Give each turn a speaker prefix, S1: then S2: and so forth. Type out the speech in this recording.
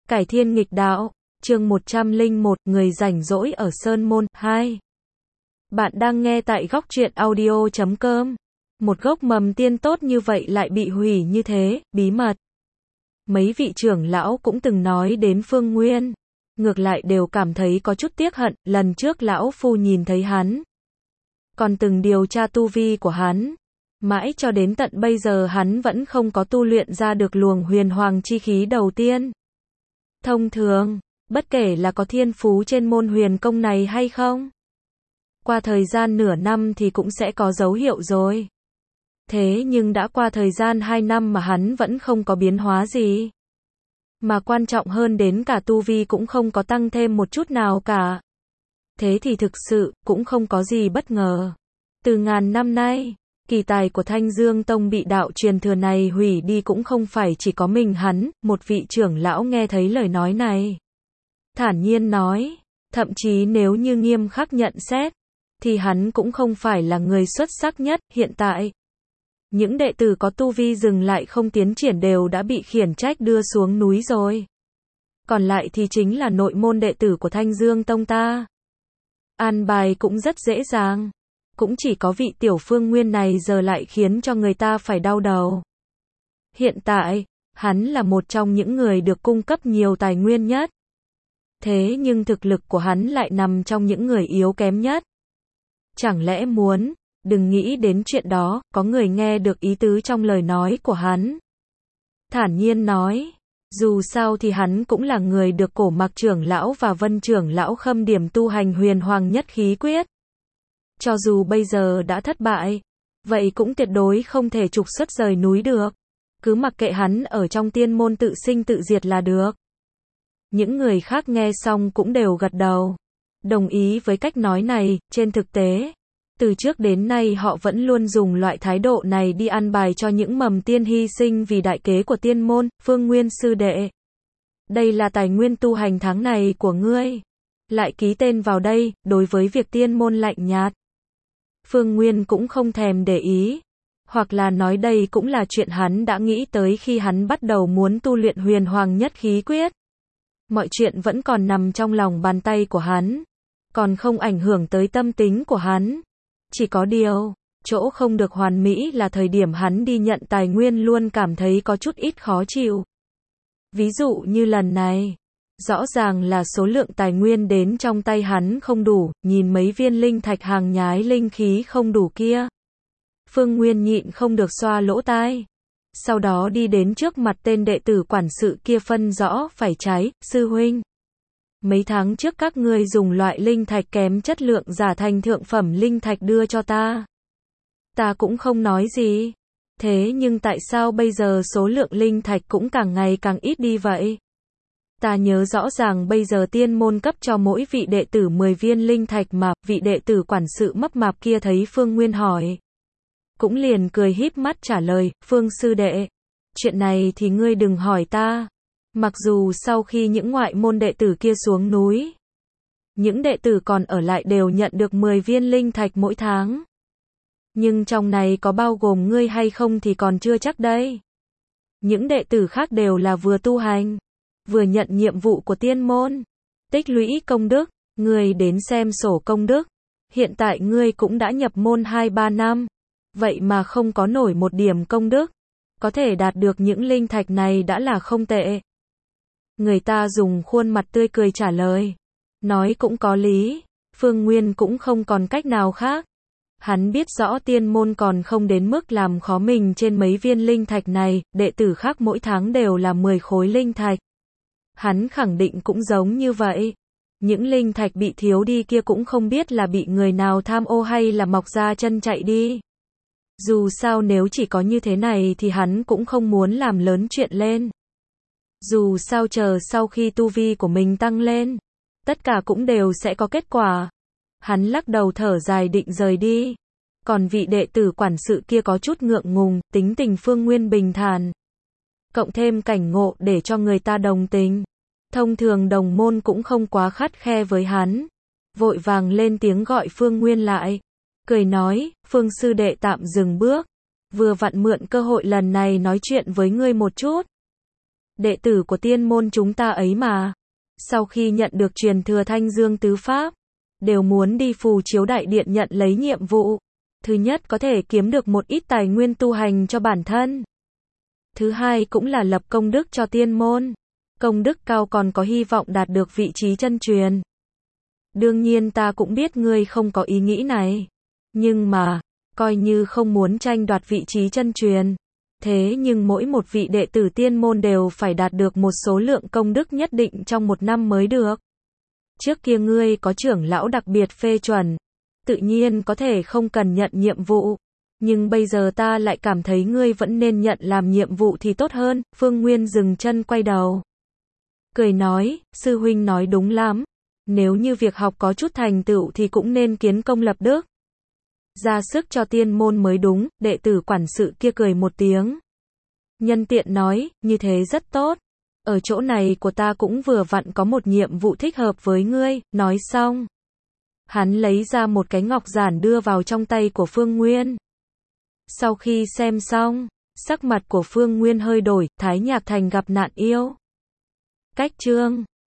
S1: Cải thiên nghịch đạo, chương 101, người rảnh rỗi ở Sơn Môn, 2. Bạn đang nghe tại góc truyện audio.com. Một gốc mầm tiên tốt như vậy lại bị hủy như thế, bí mật. Mấy vị trưởng lão cũng từng nói đến Phương Nguyên. Ngược lại đều cảm thấy có chút tiếc hận, lần trước lão phu nhìn thấy hắn. Còn từng điều tra tu vi của hắn. Mãi cho đến tận bây giờ hắn vẫn không có tu luyện ra được luồng huyền hoàng chi khí đầu tiên. Thông thường, bất kể là có thiên phú trên môn huyền công này hay không, qua thời gian nửa năm thì cũng sẽ có dấu hiệu rồi. Thế nhưng đã qua thời gian 2 năm mà hắn vẫn không có biến hóa gì. Mà quan trọng hơn đến cả tu vi cũng không có tăng thêm một chút nào cả. Thế thì thực sự, cũng không có gì bất ngờ. Từ ngàn năm nay, kỳ tài của Thanh Dương Tông bị đạo truyền thừa này hủy đi cũng không phải chỉ có mình hắn, một vị trưởng lão nghe thấy lời nói này. Thản nhiên nói, thậm chí nếu như nghiêm khắc nhận xét, thì hắn cũng không phải là người xuất sắc nhất, hiện tại. Những đệ tử có tu vi dừng lại không tiến triển đều đã bị khiển trách đưa xuống núi rồi. Còn lại thì chính là nội môn đệ tử của Thanh Dương Tông ta. An bài cũng rất dễ dàng. Cũng chỉ có vị tiểu Phương Nguyên này giờ lại khiến cho người ta phải đau đầu. Hiện tại, hắn là một trong những người được cung cấp nhiều tài nguyên nhất. Thế nhưng thực lực của hắn lại nằm trong những người yếu kém nhất. Chẳng lẽ muốn, đừng nghĩ đến chuyện đó, có người nghe được ý tứ trong lời nói của hắn. Thản nhiên nói, dù sao thì hắn cũng là người được Cổ Mặc trưởng lão và Vân trưởng lão khâm điểm tu hành huyền hoàng nhất khí quyết. Cho dù bây giờ đã thất bại, vậy cũng tuyệt đối không thể trục xuất rời núi được. Cứ mặc kệ hắn ở trong tiên môn tự sinh tự diệt là được. Những người khác nghe xong cũng đều gật đầu. Đồng ý với cách nói này, trên thực tế. Từ trước đến nay họ vẫn luôn dùng loại thái độ này đi an bài cho những mầm tiên hy sinh vì đại kế của tiên môn, Phương Nguyên sư đệ. Đây là tài nguyên tu hành tháng này của ngươi. Lại ký tên vào đây, đối với việc tiên môn lạnh nhạt. Phương Nguyên cũng không thèm để ý. Hoặc là nói đây cũng là chuyện hắn đã nghĩ tới khi hắn bắt đầu muốn tu luyện huyền hoàng nhất khí quyết. Mọi chuyện vẫn còn nằm trong lòng bàn tay của hắn. Còn không ảnh hưởng tới tâm tính của hắn. Chỉ có điều, chỗ không được hoàn mỹ là thời điểm hắn đi nhận tài nguyên luôn cảm thấy có chút ít khó chịu. Ví dụ như lần này. Rõ ràng là số lượng tài nguyên đến trong tay hắn không đủ, nhìn mấy viên linh thạch hàng nhái linh khí không đủ kia. Phương Nguyên nhịn không được xoa lỗ tai. Sau đó đi đến trước mặt tên đệ tử quản sự kia phân rõ phải trái, sư huynh. Mấy tháng trước các ngươi dùng loại linh thạch kém chất lượng giả thành thượng phẩm linh thạch đưa cho ta. Ta cũng không nói gì. Thế nhưng tại sao bây giờ số lượng linh thạch cũng càng ngày càng ít đi vậy? Ta nhớ rõ ràng bây giờ tiên môn cấp cho mỗi vị đệ tử 10 viên linh thạch mà, vị đệ tử quản sự mấp mạp kia thấy Phương Nguyên hỏi. Cũng liền cười híp mắt trả lời, Phương sư đệ. Chuyện này thì ngươi đừng hỏi ta. Mặc dù sau khi những ngoại môn đệ tử kia xuống núi, những đệ tử còn ở lại đều nhận được 10 viên linh thạch mỗi tháng. Nhưng trong này có bao gồm ngươi hay không thì còn chưa chắc đây. Những đệ tử khác đều là vừa tu hành, vừa nhận nhiệm vụ của tiên môn, tích lũy công đức, ngươi đến xem sổ công đức. Hiện tại ngươi cũng đã nhập môn 2-3 năm, vậy mà không có nổi một điểm công đức. Có thể đạt được những linh thạch này đã là không tệ. Người ta dùng khuôn mặt tươi cười trả lời. Nói cũng có lý, Phương Nguyên cũng không còn cách nào khác. Hắn biết rõ tiên môn còn không đến mức làm khó mình trên mấy viên linh thạch này, đệ tử khác mỗi tháng đều là 10 khối linh thạch. Hắn khẳng định cũng giống như vậy. Những linh thạch bị thiếu đi kia cũng không biết là bị người nào tham ô hay là mọc ra chân chạy đi. Dù sao nếu chỉ có như thế này thì hắn cũng không muốn làm lớn chuyện lên. Dù sao chờ sau khi tu vi của mình tăng lên, tất cả cũng đều sẽ có kết quả. Hắn lắc đầu thở dài định rời đi. Còn vị đệ tử quản sự kia có chút ngượng ngùng, tính tình Phương Nguyên bình thản. Cộng thêm cảnh ngộ để cho người ta đồng tình. Thông thường đồng môn cũng không quá khắt khe với hắn. Vội vàng lên tiếng gọi Phương Nguyên lại. Cười nói, Phương sư đệ tạm dừng bước. Vừa vặn mượn cơ hội lần này nói chuyện với ngươi một chút. đệ tử của tiên môn chúng ta ấy mà. Sau khi nhận được truyền thừa Thanh Dương Tứ Pháp, đều muốn đi Phù Chiếu Đại Điện nhận lấy nhiệm vụ. Thứ nhất có thể kiếm được một ít tài nguyên tu hành cho bản thân. Thứ hai cũng là lập công đức cho tiên môn. Công đức cao còn có hy vọng đạt được vị trí chân truyền. Đương nhiên ta cũng biết ngươi không có ý nghĩ này. Nhưng mà, coi như không muốn tranh đoạt vị trí chân truyền. Thế nhưng mỗi một vị đệ tử tiên môn đều phải đạt được một số lượng công đức nhất định trong một năm mới được. Trước kia ngươi có trưởng lão đặc biệt phê chuẩn, tự nhiên có thể không cần nhận nhiệm vụ. Nhưng bây giờ ta lại cảm thấy ngươi vẫn nên nhận làm nhiệm vụ thì tốt hơn. Phương Nguyên dừng chân quay đầu, cười nói, sư huynh nói đúng lắm. Nếu như việc học có chút thành tựu thì cũng nên kiến công lập đức. Ra sức cho tiên môn mới đúng, đệ tử quản sự kia cười một tiếng. Nhân tiện nói, như thế rất tốt. Ở chỗ này của ta cũng vừa vặn có một nhiệm vụ thích hợp với ngươi, nói xong. Hắn lấy ra một cái ngọc giản đưa vào trong tay của Phương Nguyên. Sau khi xem xong, sắc mặt của Phương Nguyên hơi đổi, Thái Nhạc Thành gặp nạn yêu. Cách chương